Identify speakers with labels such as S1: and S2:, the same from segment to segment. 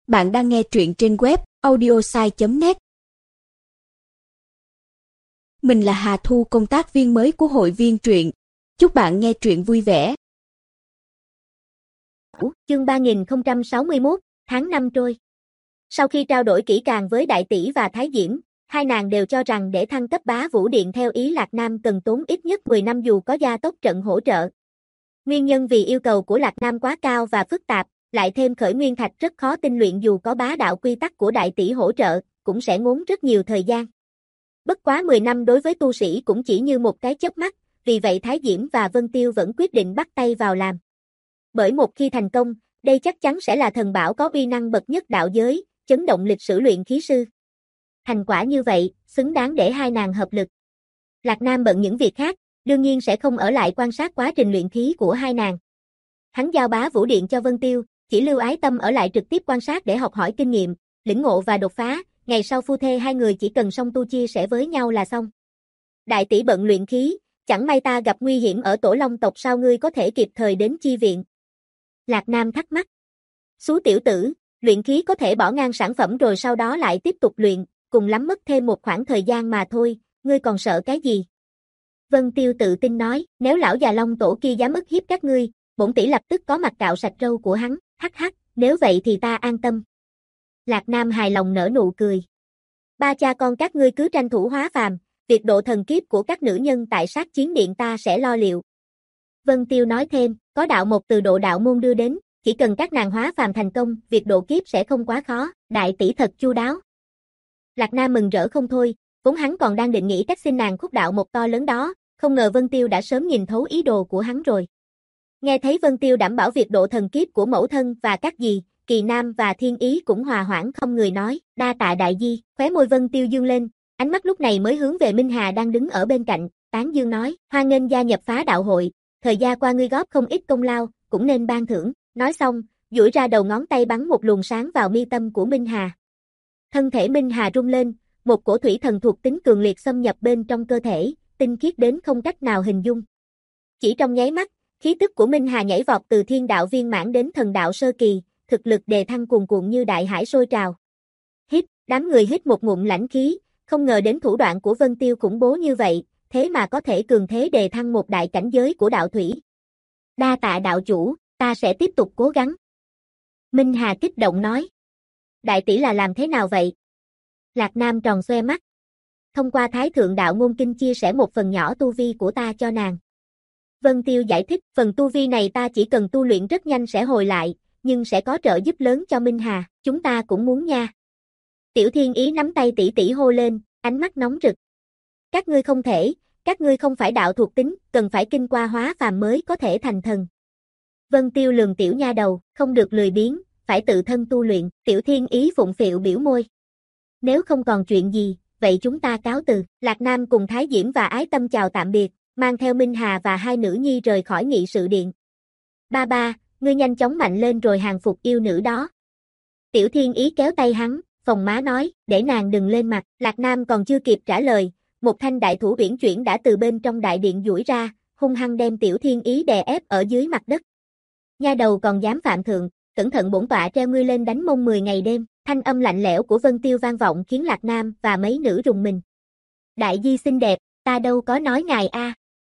S1: Bạn đang nghe truyện trên web audiosai.net. Mình là Hà Thu, công tác viên mới của hội viên truyện. Chúc bạn nghe truyện vui vẻ.
S2: Chương 3061, tháng 5 trôi. Sau khi trao đổi kỹ càng với Đại Tỷ và Thái Diễm, hai nàng đều cho rằng để thăng cấp Bá Vũ Điện theo ý Lạc Nam cần tốn ít nhất 10 năm dù có gia tốc trận hỗ trợ. Nguyên nhân vì yêu cầu của Lạc Nam quá cao và phức tạp, lại thêm khởi nguyên thạch rất khó tinh luyện dù có bá đạo quy tắc của Đại Tỷ hỗ trợ, cũng sẽ ngốn rất nhiều thời gian. Bất quá 10 năm đối với tu sĩ cũng chỉ như một cái chớp mắt, vì vậy Thái Diễm và Vân Tiêu vẫn quyết định bắt tay vào làm. Bởi một khi thành công, đây chắc chắn sẽ là thần bảo có uy năng bậc nhất đạo giới, chấn động lịch sử luyện khí sư. Thành quả như vậy, xứng đáng để hai nàng hợp lực. Lạc Nam bận những việc khác, đương nhiên sẽ không ở lại quan sát quá trình luyện khí của hai nàng. Hắn giao Bá Vũ Điện cho Vân Tiêu, chỉ lưu Ái Tâm ở lại trực tiếp quan sát để học hỏi kinh nghiệm, lĩnh ngộ và đột phá, ngày sau phu thê hai người chỉ cần song tu chia sẻ với nhau là xong. Đại tỷ bận luyện khí, chẳng may ta gặp nguy hiểm ở Tổ Long tộc, sao ngươi có thể kịp thời đến chi viện? Lạc Nam thắc mắc. Xú tiểu tử, luyện khí có thể bỏ ngang sản phẩm rồi sau đó lại tiếp tục luyện, cùng lắm mất thêm một khoảng thời gian mà thôi, ngươi còn sợ cái gì? Vân Tiêu tự tin nói, nếu lão già Long tổ kia dám ức hiếp các ngươi, bổn tỷ lập tức có mặt cạo sạch râu của hắn, hắc hắc, nếu vậy thì ta an tâm. Lạc Nam hài lòng nở nụ cười. Ba cha con các ngươi cứ tranh thủ hóa phàm, việc độ thần kiếp của các nữ nhân tại sát chiến điện ta sẽ lo liệu. Vân Tiêu nói thêm, có đạo một từ độ đạo môn đưa đến, chỉ cần các nàng hóa phàm thành công, việc độ kiếp sẽ không quá khó, đại tỷ thật chu đáo. Lạc Nam mừng rỡ không thôi, vốn hắn còn đang định nghĩ cách xin nàng khúc đạo một to lớn đó, không ngờ Vân Tiêu đã sớm nhìn thấu ý đồ của hắn rồi. Nghe thấy Vân Tiêu đảm bảo việc độ thần kiếp của mẫu thân và các dì, Kỳ Nam và Thiên Ý cũng hòa hoãn không người nói, đa tạ đại di, khóe môi Vân Tiêu dương lên, ánh mắt lúc này mới hướng về Minh Hà đang đứng ở bên cạnh, tán dương nói, hoan nghênh gia nhập Phá Đạo hội, thời gian qua ngươi góp không ít công lao, cũng nên ban thưởng, nói xong, duỗi ra đầu ngón tay bắn một luồng sáng vào mi tâm của Minh Hà. Thân thể Minh Hà rung lên, một cổ thủy thần thuộc tính cường liệt xâm nhập bên trong cơ thể, tinh khiết đến không cách nào hình dung. Chỉ trong nháy mắt, khí tức của Minh Hà nhảy vọt từ thiên đạo viên mãn đến thần đạo sơ kỳ, thực lực đề thăng cuồn cuộn như đại hải sôi trào. Hít, đám người hít một ngụm lãnh khí, không ngờ đến thủ đoạn của Vân Tiêu khủng bố như vậy, thế mà có thể cường thế đề thăng một đại cảnh giới của đạo thủy. Đa tạ đạo chủ, ta sẽ tiếp tục cố gắng. Minh Hà kích động nói. Đại tỷ là làm thế nào vậy? Lạc Nam tròn xoe mắt. Thông qua Thái Thượng Đạo Ngôn Kinh chia sẻ một phần nhỏ tu vi của ta cho nàng. Vân Tiêu giải thích, phần tu vi này ta chỉ cần tu luyện rất nhanh sẽ hồi lại, nhưng sẽ có trợ giúp lớn cho Minh Hà, chúng ta cũng muốn nha. Tiểu Thiên Ý nắm tay tỷ tỷ hô lên, ánh mắt nóng rực. Các ngươi không thể, các ngươi không phải đạo thuộc tính, cần phải kinh qua hóa phàm mới có thể thành thần. Vân Tiêu lườm tiểu nha đầu, không được lười biếng, phải tự thân tu luyện, Tiểu Thiên Ý phụng phịu biểu môi. Nếu không còn chuyện gì, vậy chúng ta cáo từ. Lạc Nam cùng Thái Diễm và Ái Tâm chào tạm biệt, mang theo Minh Hà và hai nữ nhi rời khỏi nghị sự điện. Ba ba, ngươi nhanh chóng mạnh lên rồi hàng phục yêu nữ đó. Tiểu Thiên Ý kéo tay hắn, phồng má nói, để nàng đừng lên mặt. Lạc Nam còn chưa kịp trả lời, một thanh đại thủ uyển chuyển đã từ bên trong đại điện duỗi ra, hung hăng đem Tiểu Thiên Ý đè ép ở dưới mặt đất. Nha đầu còn dám phạm thượng, cẩn thận bổn tọa treo ngươi lên đánh mông 10 ngày đêm. Thanh âm lạnh lẽo của Vân Tiêu vang vọng khiến Lạc Nam và mấy nữ rùng mình. Đại di xinh đẹp, ta đâu có nói ngài a.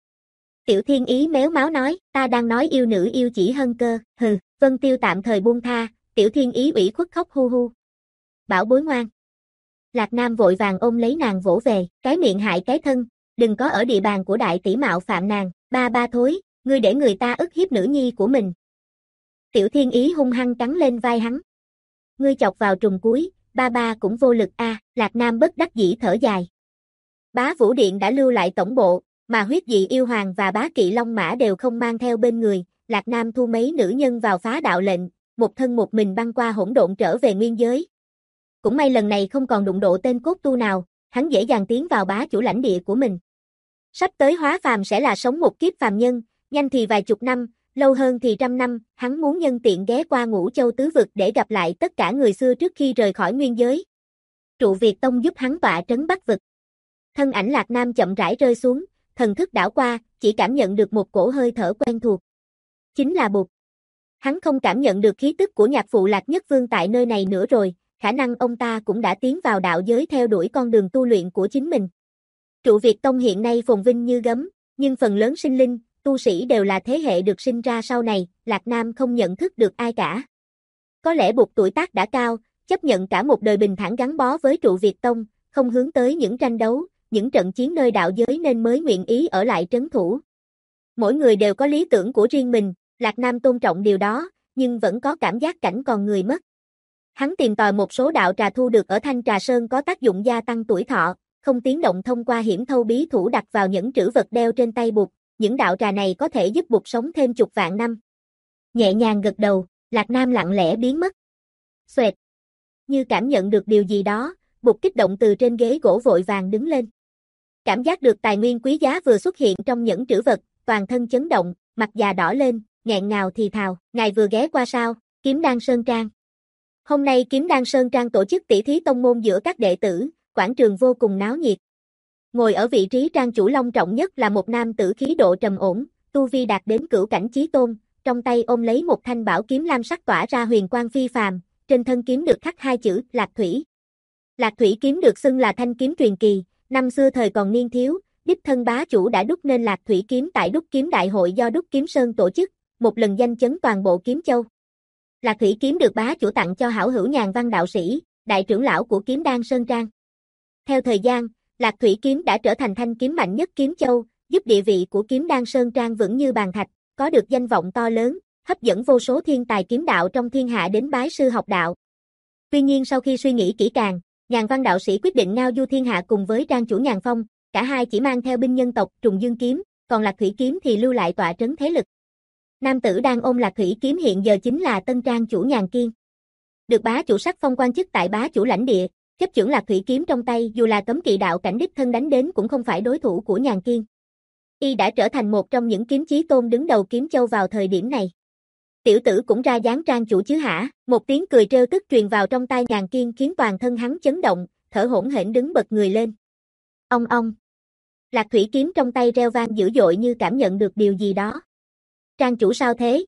S2: Tiểu Thiên Ý méo máu nói, ta đang nói yêu nữ yêu chỉ hơn cơ, hừ. Vân Tiêu tạm thời buông tha, Tiểu Thiên Ý ủy khuất khóc hu hu. Bảo bối ngoan. Lạc Nam vội vàng ôm lấy nàng vỗ về, cái miệng hại cái thân, đừng có ở địa bàn của đại tỷ mạo phạm nàng, ba ba thối, ngươi để người ta ức hiếp nữ nhi của mình. Tiểu Thiên Ý hung hăng cắn lên vai hắn. Ngươi chọc vào trùng cuối, ba ba cũng vô lực a. Lạc Nam bất đắc dĩ thở dài. Bá Vũ Điện đã lưu lại tổng bộ, mà huyết dị yêu hoàng và bá kỵ long mã đều không mang theo bên người, Lạc Nam thu mấy nữ nhân vào phá đạo lệnh, một thân một mình băng qua hỗn độn trở về nguyên giới. Cũng may lần này không còn đụng độ tên cốt tu nào, hắn dễ dàng tiến vào bá chủ lãnh địa của mình. Sắp tới hóa phàm sẽ là sống một kiếp phàm nhân, nhanh thì vài chục năm, lâu hơn thì trăm năm, hắn muốn nhân tiện ghé qua Ngũ Châu tứ vực để gặp lại tất cả người xưa trước khi rời khỏi nguyên giới. Trụ Việt Tông giúp hắn tọa trấn Bắc vực. Thân ảnh Lạc Nam chậm rãi rơi xuống, thần thức đảo qua, chỉ cảm nhận được một cổ hơi thở quen thuộc. Chính là Bụt. Hắn không cảm nhận được khí tức của nhạc phụ Lạc Nhất Vương tại nơi này nữa rồi, khả năng ông ta cũng đã tiến vào đạo giới theo đuổi con đường tu luyện của chính mình. Trụ Việt Tông hiện nay phồn vinh như gấm, nhưng phần lớn sinh linh, tu sĩ đều là thế hệ được sinh ra sau này, Lạc Nam không nhận thức được ai cả. Có lẽ bục tuổi tác đã cao, chấp nhận cả một đời bình thản gắn bó với Trụ Việt Tông, không hướng tới những tranh đấu, những trận chiến nơi đạo giới nên mới nguyện ý ở lại trấn thủ. Mỗi người đều có lý tưởng của riêng mình, Lạc Nam tôn trọng điều đó, nhưng vẫn có cảm giác cảnh còn người mất. Hắn tìm tòi một số đạo trà thu được ở Thanh Trà Sơn có tác dụng gia tăng tuổi thọ, không tiếng động thông qua hiểm thâu bí thủ đặt vào những trữ vật đeo trên tay Bụt, những đạo trà này có thể giúp Bụt sống thêm chục vạn năm. Nhẹ nhàng gật đầu, Lạc Nam lặng lẽ biến mất. Xoẹt. Như cảm nhận được điều gì đó, Bụt kích động từ trên ghế gỗ vội vàng đứng lên. Cảm giác được tài nguyên quý giá vừa xuất hiện trong những trữ vật, toàn thân chấn động, mặt già đỏ lên, nghẹn ngào thì thào, ngài vừa ghé qua sao, Kiếm Đan Sơn Trang. Hôm nay Kiếm Đan Sơn Trang tổ chức tỷ thí tông môn giữa các đệ tử, quảng trường vô cùng náo nhiệt. Ngồi ở vị trí trang chủ long trọng nhất là một nam tử khí độ trầm ổn, tu vi đạt đến cửu cảnh chí tôn, trong tay ôm lấy một thanh bảo kiếm lam sắc tỏa ra huyền quang phi phàm, trên thân kiếm được khắc hai chữ Lạc Thủy. Lạc Thủy kiếm được xưng là thanh kiếm truyền kỳ, năm xưa thời còn niên thiếu, đích thân bá chủ đã đúc nên Lạc Thủy kiếm tại Đúc Kiếm Đại hội do Đúc Kiếm Sơn tổ chức, một lần danh chấn toàn bộ Kiếm Châu. Lạc Thủy kiếm được bá chủ tặng cho hảo hữu Nhàn Văn đạo sĩ, đại trưởng lão của Kiếm Đan Sơn Trang. Theo thời gian, Lạc Thủy kiếm đã trở thành thanh kiếm mạnh nhất Kiếm Châu, giúp địa vị của Kiếm Đan Sơn Trang vững như bàn thạch, có được danh vọng to lớn, hấp dẫn vô số thiên tài kiếm đạo trong thiên hạ đến bái sư học đạo. Tuy nhiên sau khi suy nghĩ kỹ càng, Nhàn Văn đạo sĩ quyết định ngao du thiên hạ cùng với trang chủ Nhàn Phong, cả hai chỉ mang theo binh nhân tộc Trùng Dương kiếm, còn Lạc Thủy kiếm thì lưu lại tọa trấn thế lực. Nam tử đang ôm Lạc Thủy kiếm hiện giờ chính là tân trang chủ Nhàn Kiên. Được bá chủ sắc phong quan chức tại bá chủ lãnh địa, chấp chưởng Lạc Thủy kiếm trong tay dù là cấm kỵ đạo cảnh đích thân đánh đến cũng không phải đối thủ của Nhàn Kiên. Y đã trở thành một trong những kiếm chí tôn đứng đầu Kiếm Châu vào thời điểm này. Tiểu tử cũng ra dáng trang chủ chứ hả? Một tiếng cười trêu tức truyền vào trong tai Nhàn Kiên khiến toàn thân hắn chấn động, thở hổn hển đứng bật người lên. Ong ong. Lạc Thủy kiếm trong tay reo vang dữ dội như cảm nhận được điều gì đó. Trang chủ sao thế?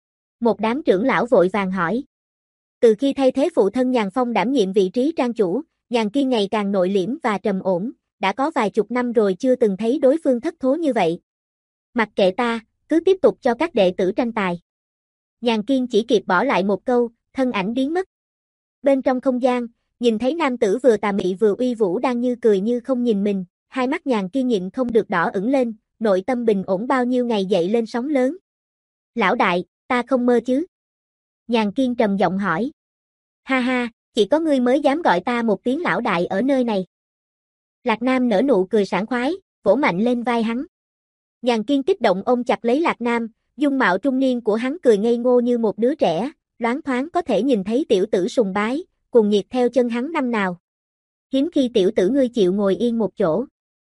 S2: Một đám trưởng lão vội vàng hỏi. Từ khi thay thế phụ thân Nhàn Phong đảm nhiệm vị trí trang chủ, Nhàn Kiên ngày càng nội liễm và trầm ổn, đã có vài chục năm rồi chưa từng thấy đối phương thất thố như vậy. Mặc kệ ta, cứ tiếp tục cho các đệ tử tranh tài. Nhàn Kiên chỉ kịp bỏ lại một câu, thân ảnh biến mất. Bên trong không gian, nhìn thấy nam tử vừa tà mị vừa uy vũ đang như cười như không nhìn mình, hai mắt Nhàn Kiên nhịn không được đỏ ửng lên, nội tâm bình ổn bao nhiêu ngày dậy lên sóng lớn. Lão đại, ta không mơ chứ? Nhàn Kiên trầm giọng hỏi. Ha ha, chỉ có ngươi mới dám gọi ta một tiếng lão đại ở nơi này. Lạc Nam nở nụ cười sảng khoái, vỗ mạnh lên vai hắn. Nhàn Kiên kích động ôm chặt lấy Lạc Nam, dung mạo trung niên của hắn cười ngây ngô như một đứa trẻ, loáng thoáng có thể nhìn thấy tiểu tử sùng bái, cuồng nhiệt theo chân hắn năm nào. Hiếm khi tiểu tử ngươi chịu ngồi yên một chỗ.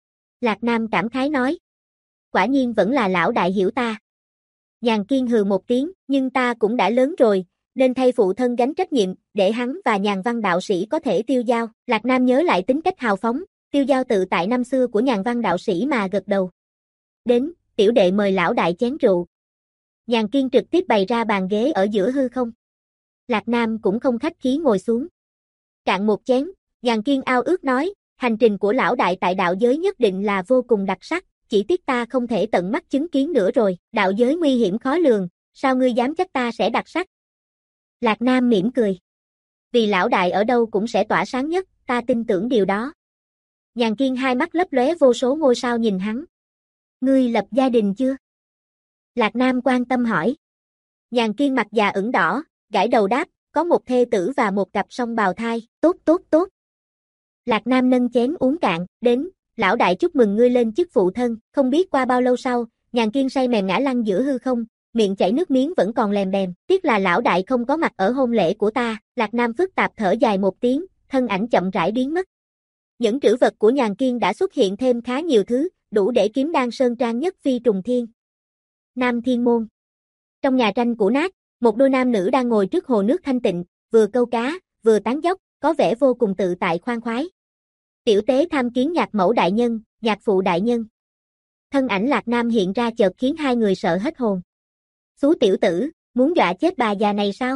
S2: Lạc Nam cảm khái nói. Quả nhiên vẫn là lão đại hiểu ta. Nhàn Kiên hừ một tiếng, nhưng ta cũng đã lớn rồi, nên thay phụ thân gánh trách nhiệm, để hắn và Nhàn Văn đạo sĩ có thể tiêu giao. Lạc Nam nhớ lại tính cách hào phóng, tiêu giao tự tại năm xưa của Nhàn Văn đạo sĩ mà gật đầu. Đến, tiểu đệ mời lão đại chén rượu. Nhàn Kiên trực tiếp bày ra bàn ghế ở giữa hư không. Lạc Nam cũng không khách khí ngồi xuống. Cạn một chén, Nhàn Kiên ao ước nói, hành trình của lão đại tại đạo giới nhất định là vô cùng đặc sắc, chỉ tiếc ta không thể tận mắt chứng kiến nữa rồi, đạo giới nguy hiểm khó lường, sao ngươi dám chắc ta sẽ đặc sắc? Lạc Nam mỉm cười. Vì lão đại ở đâu cũng sẽ tỏa sáng nhất, ta tin tưởng điều đó. Nhàn Kiên hai mắt lấp lóe vô số ngôi sao nhìn hắn. Ngươi lập gia đình chưa? Lạc Nam quan tâm hỏi. Nhàn Kiên mặt già ửng đỏ, gãi đầu đáp, có một thê tử và một cặp song bào thai, tốt tốt tốt. Lạc Nam nâng chén uống cạn, đến, lão đại chúc mừng ngươi lên chức phụ thân, không biết qua bao lâu sau, Nhàn Kiên say mềm ngã lăn giữa hư không, miệng chảy nước miếng vẫn còn lèm bèm, tiếc là lão đại không có mặt ở hôn lễ của ta, Lạc Nam phức tạp thở dài một tiếng, thân ảnh chậm rãi biến mất. Những trữ vật của Nhàn Kiên đã xuất hiện thêm khá nhiều thứ, đủ để Kiếm Đan Sơn Trang nhất phi trùng thiên. Nam Thiên Môn. Trong nhà tranh cũ nát, một đôi nam nữ đang ngồi trước hồ nước thanh tịnh, vừa câu cá, vừa tán dóc, có vẻ vô cùng tự tại khoan khoái. Tiểu tế tham kiến nhạc mẫu đại nhân, nhạc phụ đại nhân. Thân ảnh Lạc Nam hiện ra chợt khiến hai người sợ hết hồn. Xú tiểu tử, Muốn dọa chết bà già này sao?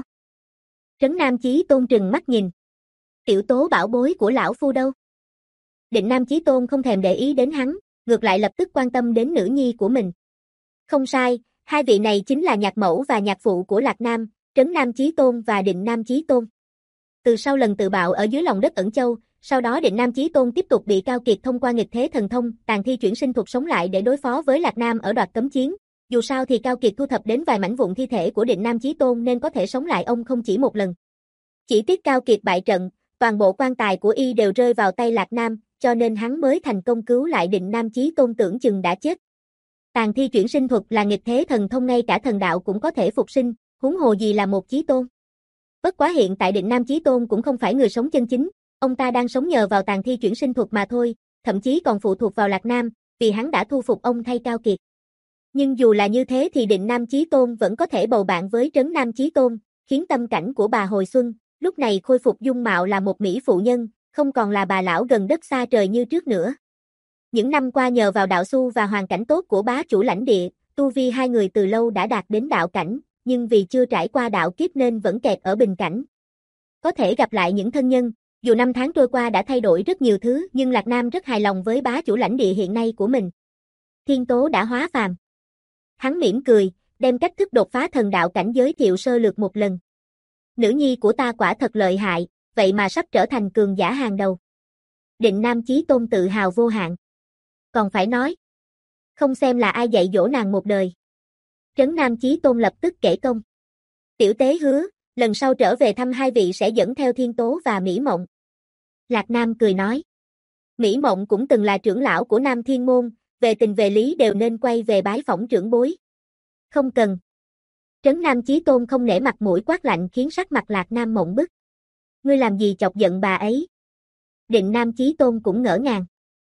S2: Trấn Nam Chí Tôn trừng mắt nhìn. Tiểu Tố bảo bối của lão phu đâu? Định Nam Chí Tôn không thèm để ý đến hắn, ngược lại lập tức quan tâm đến nữ nhi của mình. Không sai, hai vị này chính là nhạc mẫu và nhạc phụ của Lạc Nam, Trấn Nam Chí Tôn và Định Nam Chí Tôn. Từ sau lần tự bạo ở dưới lòng đất Ẩn Châu, sau đó Định Nam Chí Tôn tiếp tục bị Cao Kiệt thông qua nghịch thế thần thông, tàn thi chuyển sinh thuật sống lại để đối phó với Lạc Nam ở đoạt cấm chiến. Dù sao thì Cao Kiệt thu thập đến vài mảnh vụn thi thể của Định Nam Chí Tôn nên có thể sống lại ông không chỉ một lần. Chỉ tiếc Cao Kiệt bại trận, toàn bộ quan tài của y đều rơi vào tay Lạc Nam, cho nên hắn mới thành công cứu lại Định Nam Chí Tôn tưởng chừng đã chết. Tàn thi chuyển sinh thuật là nghịch thế thần thông, ngay cả thần đạo cũng có thể phục sinh, huống hồ gì là một chí tôn. Bất quá hiện tại Định Nam Chí Tôn cũng không phải người sống chân chính, ông ta đang sống nhờ vào tàn thi chuyển sinh thuật mà thôi, thậm chí còn phụ thuộc vào Lạc Nam, vì hắn đã thu phục ông thay Cao Kiệt. Nhưng dù là như thế thì Định Nam Chí Tôn vẫn có thể bầu bạn với Trấn Nam Chí Tôn, khiến tâm cảnh của bà hồi xuân, lúc này khôi phục dung mạo là một mỹ phụ nhân, không còn là bà lão gần đất xa trời như trước nữa. Những năm qua nhờ vào đạo xu và hoàn cảnh tốt của bá chủ lãnh địa, tu vi hai người từ lâu đã đạt đến đạo cảnh, nhưng vì chưa trải qua đạo kiếp nên vẫn kẹt ở bình cảnh. Có thể gặp lại những thân nhân, dù năm tháng trôi qua đã thay đổi rất nhiều thứ, nhưng Lạc Nam rất hài lòng với bá chủ lãnh địa hiện nay của mình. Thiên Tố đã hóa phàm. Hắn mỉm cười, đem cách thức đột phá thần đạo cảnh giới thiệu sơ lược một lần. Nữ nhi của ta quả thật lợi hại, vậy mà sắp trở thành cường giả hàng đầu. Định Nam Chí Tôn tự hào vô hạn. Còn phải nói, không xem là ai dạy dỗ nàng một đời. Trấn Nam Chí Tôn lập tức kể công. Tiểu tế hứa, lần sau trở về thăm hai vị sẽ dẫn theo Thiên Tố và Mỹ Mộng. Lạc Nam cười nói. Mỹ Mộng cũng từng là trưởng lão của Nam Thiên Môn, về tình về lý đều nên quay về bái phỏng trưởng bối. Không cần. Trấn Nam Chí Tôn không nể mặt mũi quát lạnh khiến sắc mặt Lạc Nam mộng bức. Ngươi làm gì chọc giận bà ấy? Định Nam Chí Tôn cũng ngỡ ngàng.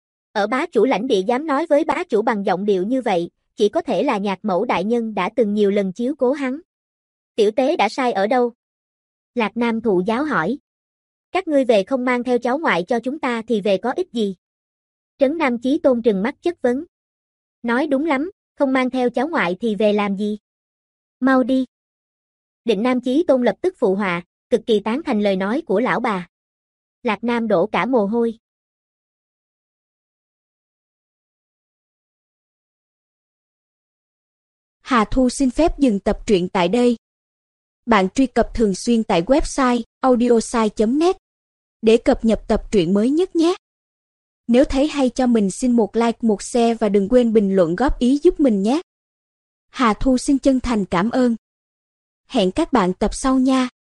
S2: Ở bá chủ lãnh địa dám nói với bá chủ bằng giọng điệu như vậy, chỉ có thể là nhạc mẫu đại nhân đã từng nhiều lần chiếu cố hắn. Tiểu tế đã sai ở đâu? Lạc Nam thụ giáo hỏi. Các ngươi về không mang theo cháu ngoại cho chúng ta thì về có ích gì? Trấn Nam Chí Tôn trừng mắt chất vấn. Nói đúng lắm, không mang theo cháu ngoại thì về làm gì? Mau đi. Định Nam Chí Tôn lập tức phụ họa, cực kỳ tán thành lời nói của lão bà. Lạc Nam đổ cả mồ hôi.
S1: Hà Thu xin phép dừng tập truyện tại đây. Bạn truy cập thường xuyên tại website audiosai.net để cập nhật tập truyện mới nhất nhé. Nếu thấy hay cho mình xin một like, một share và đừng quên bình luận góp ý giúp mình nhé. Hà Thu xin chân thành cảm ơn. Hẹn các bạn tập sau nha.